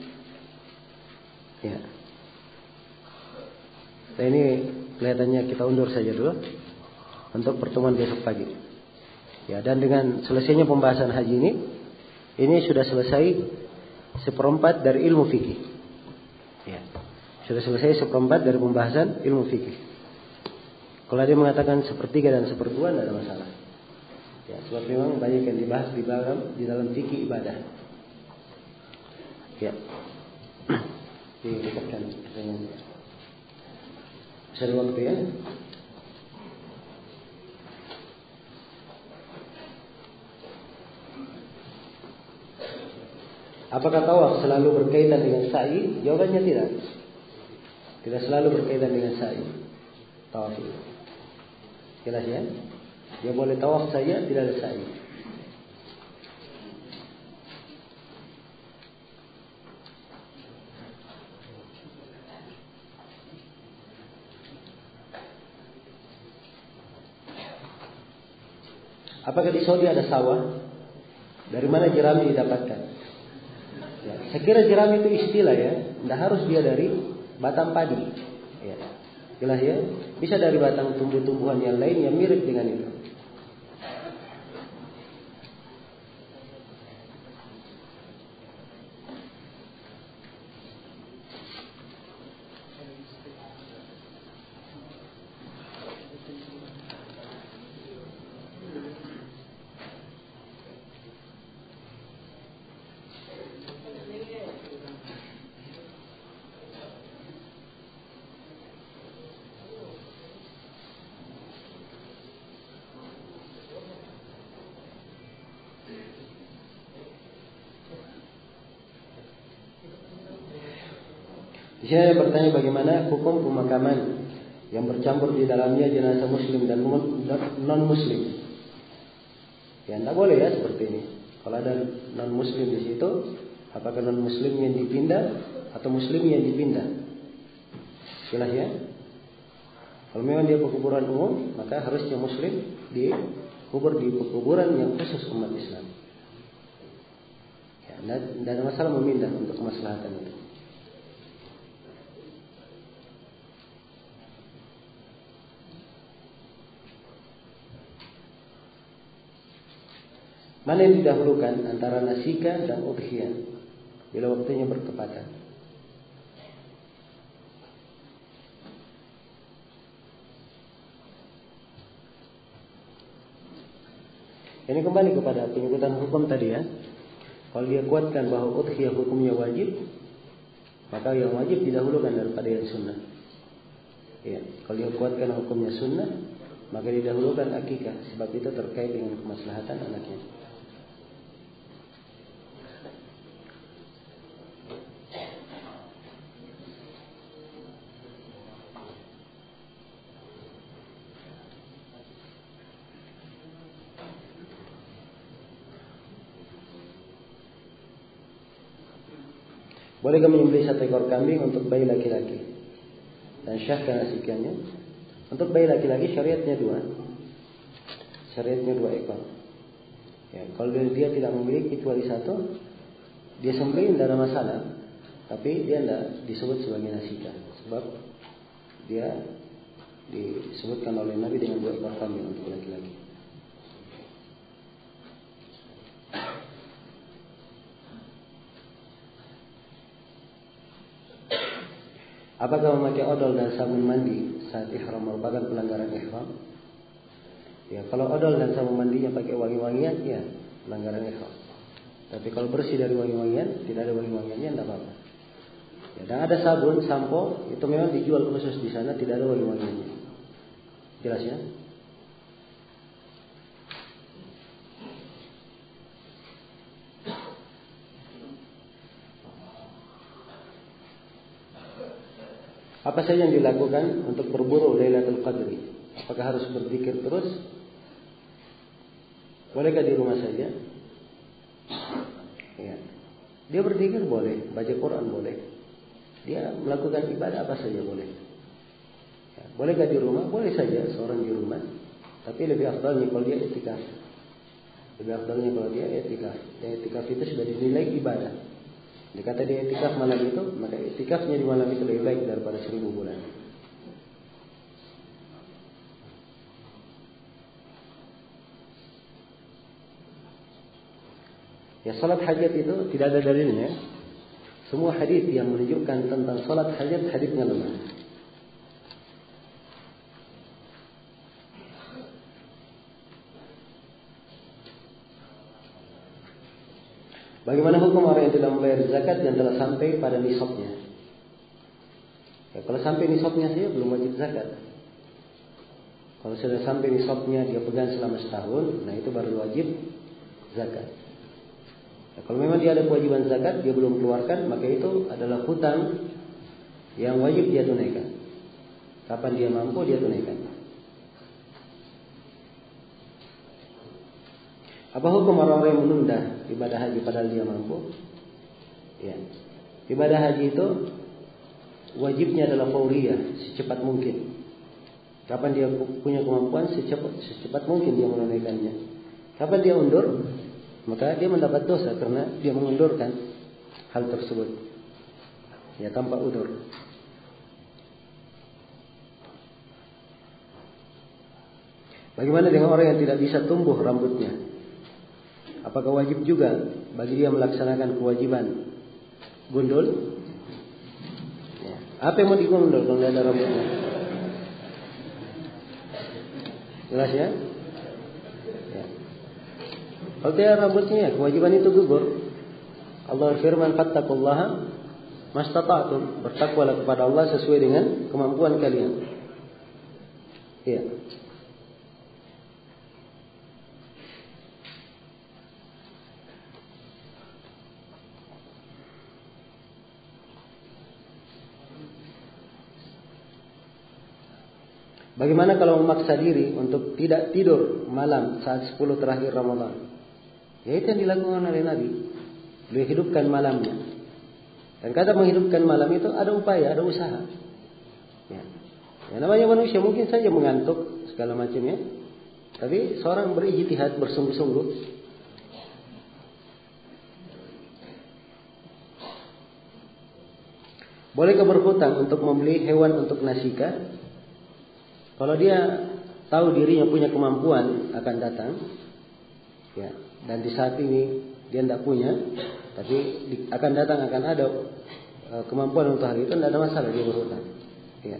Ya. Nah, ini kelihatannya kita undur saja dulu untuk pertemuan besok pagi. Ya, dan dengan selesainya pembahasan haji ini, ini sudah selesai seperempat dari ilmu fikih. Ya. Sudah selesai seperempat dari pembahasan ilmu fikih. Kalau dia mengatakan sepertiga dan seperempat, tidak ada masalah. Ya, sebab memang banyak yang dibahas di dalam di dalam fikih ibadah. Ya. Didekatkan dengan satu waktu ya. Apakah tawaf selalu berkaitan dengan sa'i? Jawabannya tidak. Tidak selalu berkaitan dengan sa'i. Tawaf itu. Jelas ya? Dia boleh tawaf saja, tidak ada sa'i. Apakah di Saudi ada sawah? Dari mana jerami didapatkan? Ya, saya kira jerami itu istilah ya, tidak harus dia dari batang padi. Ya, jelas ya, bisa dari batang tumbuh-tumbuhan yang lain yang mirip dengan itu. Di sini ada bertanya bagaimana hukum pemakaman yang bercampur di dalamnya jenazah muslim dan non muslim. Ya tidak boleh ya seperti ini. Kalau ada non muslim di situ, apakah non muslim yang dipindah atau muslim yang dipindah? Jelas ya. Kalau memang dia kuburan umum, maka harusnya muslim dikubur di kuburan yang khusus umat Islam. Ya, tidak ada masalah memindah untuk kemaslahatan itu. Mana yang didahulukan antara nasika dan udhiyah bila waktunya bertepatan? Ini kembali kepada penyebutan hukum tadi ya. Kalau dia kuatkan bahwa udhiyah hukumnya wajib, maka yang wajib didahulukan daripada yang sunnah. Ya, kalau dia kuatkan hukumnya sunnah, maka didahulukan akikah, sebab itu terkait dengan kemaslahatan anaknya. Bolehkah menyembelih satu ekor kambing untuk bayi laki-laki dan syahkan asikannya? Untuk bayi laki-laki syariatnya dua, syariatnya dua ekor. Ya, kalau dia tidak memiliki kecuali satu, dia sembelih tidak ada masalah, tapi dia tidak disebut sebagai nasika, sebab dia disebutkan oleh Nabi dengan dua ekor kambing untuk laki-laki. Apakah memakai odol dan sabun mandi saat ihram merupakan pelanggaran ihram? Ya, kalau odol dan sabun mandinya pakai wangi-wangian, ya pelanggaran ihram. Tapi kalau bersih dari wangi-wangian, tidak ada wangi-wangiannya, tidak apa-apa. Ya, dan ada sabun, sampo, itu memang dijual khusus di sana, tidak ada wangi-wangiannya. Jelas ya? Apa saja yang dilakukan untuk berburu Lailatul Qadri? Apakah harus berzikir terus? Bolehkah di rumah saja? Ya. Dia berzikir boleh, baca Quran boleh. Dia melakukan ibadah apa saja boleh. Ya. Bolehkah di rumah? Boleh saja seorang di rumah. Tapi lebih afdalnya kalau dia i'tikaf. Lebih afdalnya kalau dia i'tikaf. Dan i'tikaf itu sudah dinilai ibadah. Dikata dia i'tikaf malam itu, maka i'tikafnya di malam itu lebih baik daripada seribu bulan. Ya, salat hajat itu tidak ada dalilnya. Semua hadis yang menunjukkan tentang salat hajat, hadisnya lemah. Bagaimana hukum orang yang tidak membayar zakat yang telah sampai pada nisabnya? Ya, kalau sampai nisabnya saja belum wajib zakat. Kalau sudah sampai nisabnya dia pegang selama setahun, nah itu baru wajib zakat. Ya, kalau memang dia ada kewajiban zakat, dia belum keluarkan, maka itu adalah hutang yang wajib dia tunaikan. Kapan dia mampu dia tunaikan. Apa hukum orang-orang yang menunda ibadah haji padahal dia mampu? Ya. Ibadah haji itu wajibnya adalah fauriyah, secepat mungkin. Kapan dia punya kemampuan, secepat, secepat mungkin dia menunaikannya. Kapan dia undur, maka dia mendapat dosa karena dia mengundurkan hal tersebut. Ya, tanpa udur. Bagaimana dengan orang yang tidak bisa tumbuh rambutnya? Apakah wajib juga bagi dia melaksanakan kewajiban gundul? Ya. Apa yang mau digundul kalau tidak ada rambutnya? Jelas ya? Ya. Kalau tidak ada rambutnya, kewajiban itu gugur. Allah firman, fattaqullaha mastata'tum, bertakwalah kepada Allah sesuai dengan kemampuan kalian. Iya. Bagaimana kalau memaksa diri untuk tidak tidur malam saat sepuluh terakhir Ramadan? Ya, itu yang dilakukan oleh Nabi. Beliau hidupkan malamnya. Dan kata menghidupkan malam itu ada upaya, ada usaha. Ya. Ya, namanya manusia mungkin saja mengantuk segala macamnya. Tapi seorang berijtihad, bersungguh-sungguh. Bolehkah berhutang untuk membeli hewan untuk nasika? Kalau dia tahu dirinya punya kemampuan akan datang, ya, dan di saat ini dia tidak punya, tapi akan datang akan ada uh, kemampuan untuk hari itu, tidak ada masalah dia berhutang. Ya.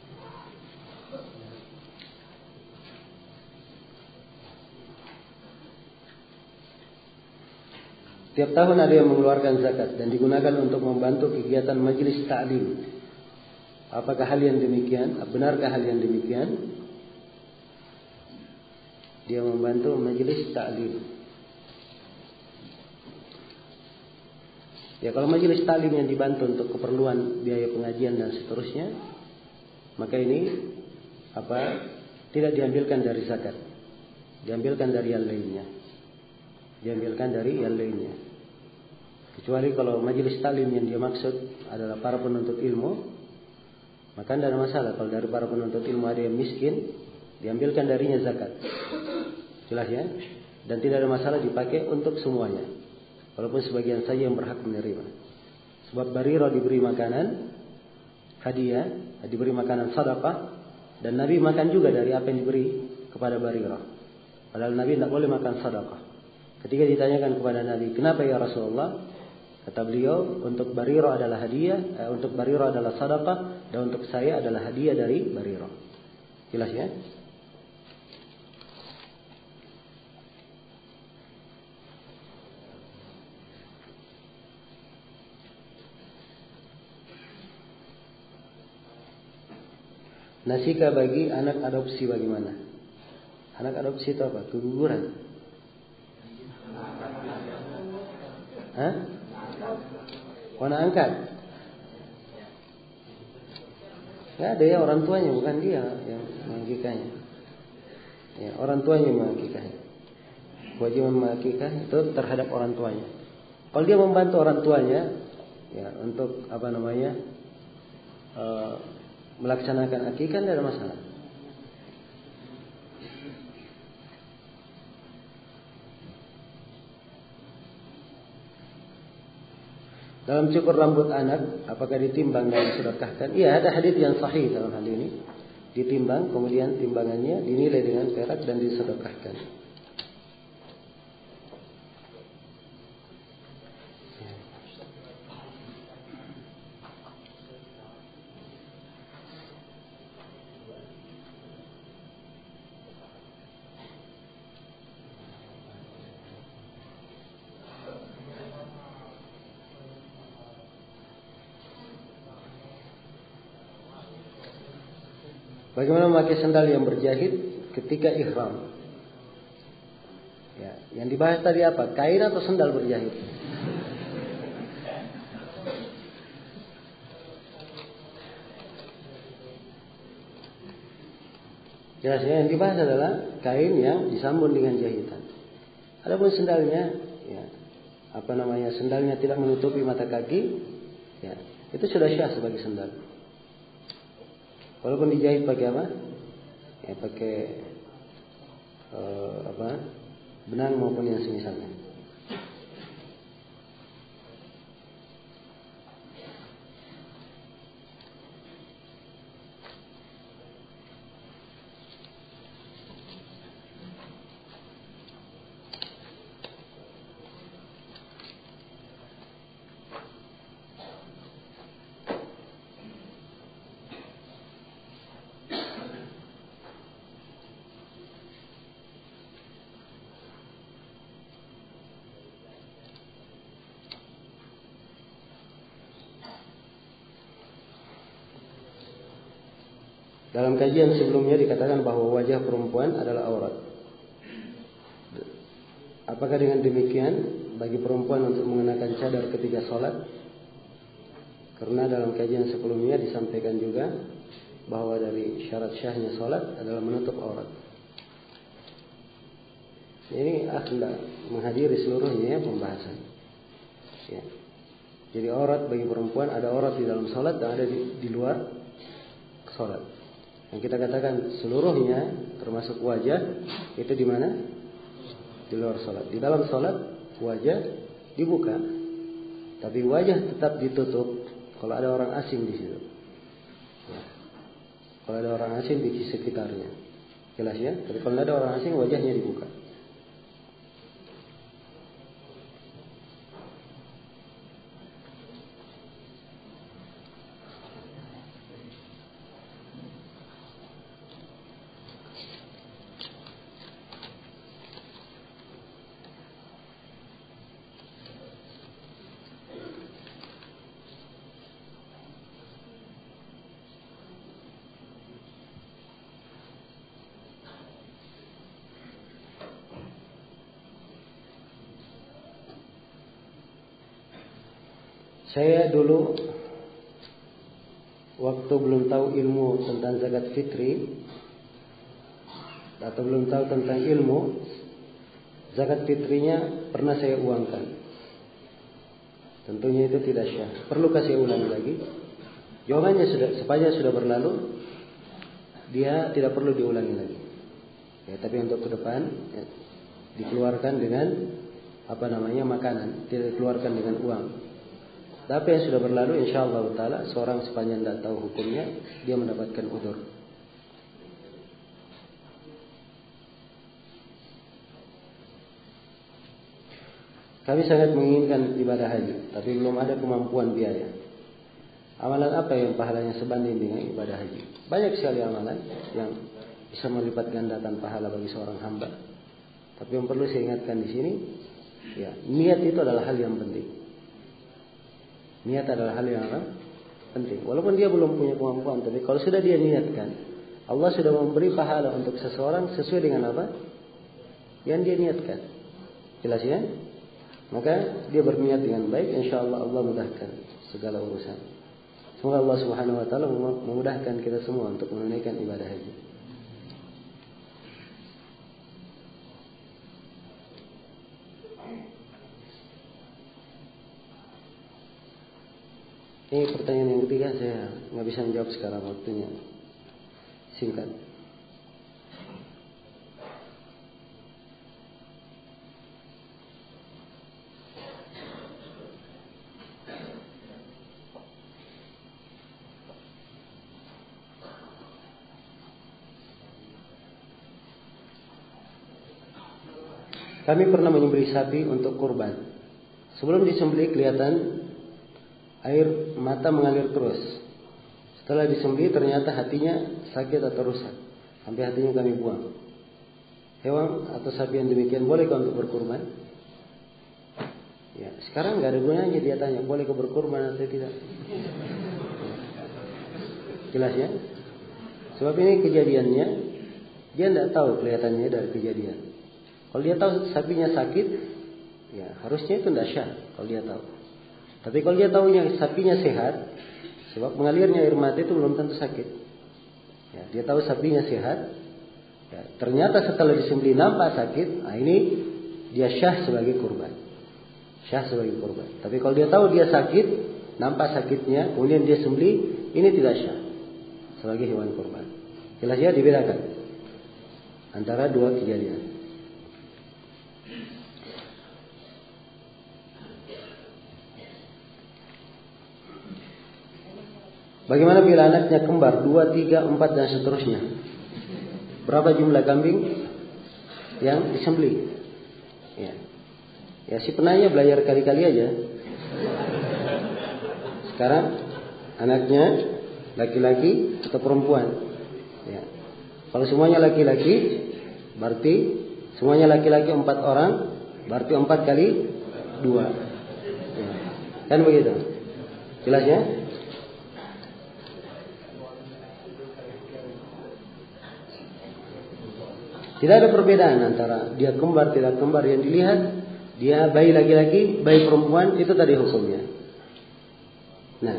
Tiap tahun ada yang mengeluarkan zakat dan digunakan untuk membantu kegiatan majelis ta'lim. Apakah hal yang demikian? Benarkah hal yang demikian? Dia membantu majelis ta'lim. Ya, kalau majelis ta'lim yang dibantu untuk keperluan biaya pengajian dan seterusnya, maka ini apa? Tidak diambilkan dari zakat. Diambilkan dari yang lainnya. Diambilkan dari yang lainnya. Kecuali kalau majelis ta'lim yang dia maksud adalah para penuntut ilmu, maka tidak ada masalah. Kalau dari para penuntut ilmu ada yang miskin, diambilkan darinya zakat. Jelas ya? Dan tidak ada masalah dipakai untuk semuanya. Walaupun sebagian saja yang berhak menerima. Sebab Barirah diberi makanan hadiah, diberi makanan sedekah, dan Nabi makan juga dari apa yang diberi kepada Barirah. Padahal Nabi tidak boleh makan sedekah. Ketika ditanyakan kepada Nabi, kenapa ya Rasulullah? Kata beliau, untuk Barirah adalah hadiah, eh, untuk Barirah adalah sedekah, dan untuk saya adalah hadiah dari Barirah. Jelas ya? Nasika bagi anak adopsi bagaimana? Anak adopsi itu apa? Keguguran. Hah? Anak angkat. Ya, ada ya orang tuanya, bukan dia yang mengakikahnya. Ya, orang tuanya mengakikahnya. Kewajiban mengakikah itu terhadap orang tuanya. Kalau dia membantu orang tuanya, ya untuk apa namanya e, melaksanakan akikah, tidak ada masalah. Dalam cukur rambut anak, apakah ditimbang dan disedekahkan? Iya, ada hadis yang sahih dalam hal ini. Ditimbang, kemudian timbangannya dinilai dengan perak dan disedekahkan. Bagaimana memakai sandal yang berjahit ketika ihram? Ya, yang dibahas tadi apa? Kain atau sandal berjahit? Jelas ya, yang dibahas adalah kain yang disambung dengan jahitan. Adapun sandalnya, ya, apa namanya? Sandalnya tidak menutupi mata kaki, ya, itu sudah syah sebagai sandal. Walaupun dijahit pakai apa? Ya pakai uh, apa? Benang maupun yang semisalnya. Dalam kajian sebelumnya dikatakan bahwa wajah perempuan adalah aurat. Apakah dengan demikian bagi perempuan untuk mengenakan cadar ketika sholat? Karena dalam kajian sebelumnya disampaikan juga bahwa dari syarat syahnya sholat adalah menutup aurat. Ini akhla menghadiri seluruhnya ya, pembahasan. Ya. Jadi aurat bagi perempuan, ada aurat di dalam sholat dan ada di, di luar sholat. Yang kita katakan seluruhnya termasuk wajah itu di mana? Di luar sholat. Di dalam sholat wajah dibuka, tapi wajah tetap ditutup kalau ada orang asing di situ. Ya. Kalau ada orang asing di sekitarnya, jelas ya. Tapi kalau ada orang asing wajahnya dibuka. Saya dulu waktu belum tahu ilmu tentang zakat fitri atau belum tahu tentang ilmu zakat fitrinya pernah saya uangkan. Tentunya itu tidak syah. Perlu kasih ulangi lagi? Jawabannya sudah, sepanjang sudah berlalu, dia tidak perlu diulangi lagi. Ya, tapi untuk ke depan ya, dikeluarkan dengan apa namanya makanan, tidak dikeluarkan dengan uang. Tapi yang sudah berlalu, insyaallah taala seorang sepanjang tidak tahu hukumnya, dia mendapatkan udzur. Kami sangat menginginkan ibadah haji, tapi belum ada kemampuan biaya. Amalan apa yang pahalanya sebanding dengan ibadah haji? Banyak sekali amalan yang bisa melipat gandakan pahala bagi seorang hamba. Tapi yang perlu saya ingatkan di sini, ya, niat itu adalah hal yang penting. Niat adalah hal yang penting. Walaupun dia belum punya kemampuan, tapi kalau sudah dia niatkan, Allah sudah memberi pahala untuk seseorang sesuai dengan apa yang dia niatkan. Jelas ya? Maka dia berniat dengan baik, insya Allah Allah mudahkan segala urusan. Semoga Allah Subhanahu Wa Taala memudahkan kita semua untuk menunaikan ibadah haji. Ini pertanyaan yang ketiga, saya nggak bisa menjawab sekarang, waktunya singkat. Kami pernah menyembelih sapi untuk kurban. Sebelum disembelih kelihatan air mata mengalir terus. Setelah disembelih ternyata hatinya sakit atau rusak, sampai hatinya kami buang. Hewan atau sapi yang demikian bolehkah untuk berkurban? Ya, sekarang nggak ada gunanya dia tanya bolehkah berkurban atau tidak. Jelas ya? Sebab ini kejadiannya dia tidak tahu kelihatannya dari kejadian. Kalau dia tahu sapinya sakit, ya harusnya itu tidak syah kalau dia tahu. Tapi kalau dia tahunya sapinya sehat, sebab mengalirnya air mata itu belum tentu sakit. Ya, dia tahu sapinya sehat, ya, ternyata setelah disembelih nampak sakit, nah ini dia syah sebagai kurban. Syah sebagai kurban. Tapi kalau dia tahu dia sakit, nampak sakitnya, kemudian dia sembelih, ini tidak syah sebagai hewan kurban. Jelas ya, dibedakan antara dua kejadian. Bagaimana bila anaknya kembar dua, tiga, empat dan seterusnya? Berapa jumlah kambing yang disembelih? Ya, ya si penanya belajar kali-kali aja. Sekarang anaknya laki-laki atau perempuan? Ya. Kalau semuanya laki-laki, berarti semuanya laki-laki empat orang, berarti empat kali dua. Ya. Kan begitu? Jelas ya? Tidak ada perbedaan antara dia kembar tidak kembar, yang dilihat dia bayi laki-laki, bayi perempuan, itu tadi hukumnya. Nah,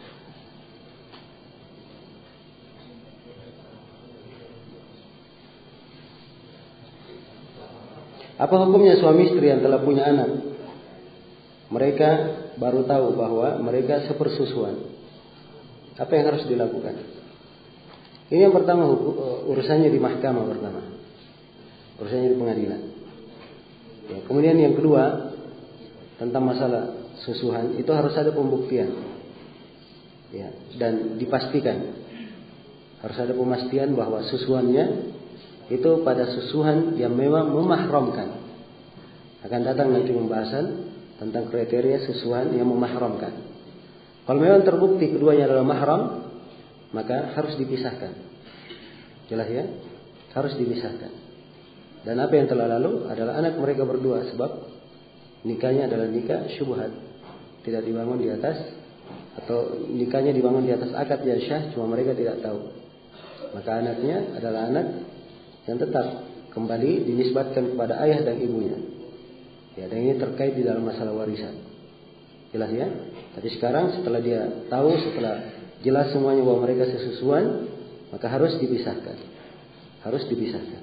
apa hukumnya suami istri yang telah punya anak? Mereka baru tahu bahwa mereka sepersusuan. Apa yang harus dilakukan? Ini yang pertama, urusannya di mahkamah pertama. Urusannya di pengadilan. Ya, kemudian yang kedua tentang masalah susuhan itu harus ada pembuktian. Ya, dan dipastikan harus ada pemastian bahwa susuannya itu pada susuhan yang memang memahramkan. Akan datang nanti pembahasan tentang kriteria susuhan yang memahramkan. Kalau memang terbukti keduanya adalah mahram, maka harus dipisahkan. Jelas ya? Harus dipisahkan. Dan apa yang telah lalu adalah anak mereka berdua, sebab nikahnya adalah nikah syubhat, tidak dibangun di atas, atau nikahnya dibangun di atas akad yang syah, cuma mereka tidak tahu. Maka anaknya adalah anak yang tetap kembali dinisbatkan kepada ayah dan ibunya. Ya, dan ini terkait di dalam masalah warisan. Jelas ya? Tapi sekarang setelah dia tahu, setelah jelas semuanya bahwa mereka sesusuan, maka harus dipisahkan. Harus dipisahkan.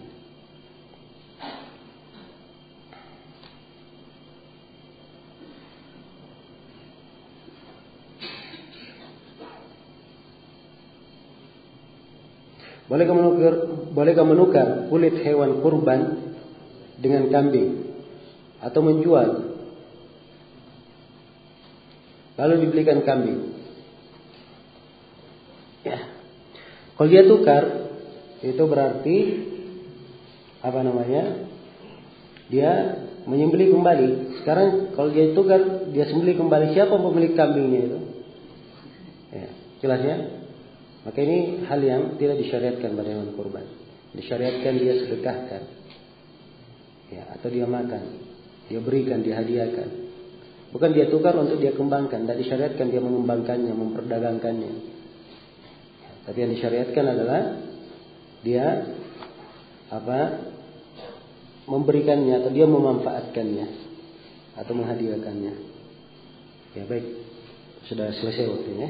Bolehkah menukar, bolehkah menukar kulit hewan kurban dengan kambing atau menjual lalu dibelikan kambing? Ya. Kalau dia tukar, itu berarti apa namanya? Dia menyembelih kembali. Sekarang kalau dia tukar, dia sembelih kembali, siapa pemilik kambingnya itu? Ya, jelas ya? Maka ini hal yang tidak disyariatkan pada hewan kurban. Disyariatkan dia sedekahkan, ya, atau dia makan, dia berikan, dia hadiahkan. Bukan dia tukar untuk dia kembangkan. Tidak disyariatkan dia mengembangkannya, memperdagangkannya. Ya, tapi yang disyariatkan adalah dia apa memberikannya atau dia memanfaatkannya atau menghadiahkannya. Ya baik, sudah selesai waktunya.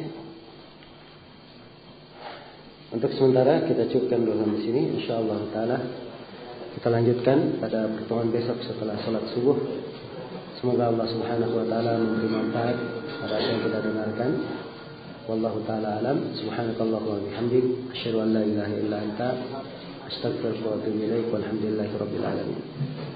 Untuk sementara kita cukupkan dulu sampai sini. Insyaallah taala kita lanjutkan pada pertemuan besok setelah salat subuh. Semoga Allah Subhanahu wa taala memberi manfaat pada apa yang kita dengarkan. Wallahu taala alam. Subhanakallahumma wa bihamdik asyhadu an la ilaha illa anta astaghfiruka wa atubu ilaik. Walhamdulillahirabbil alamin.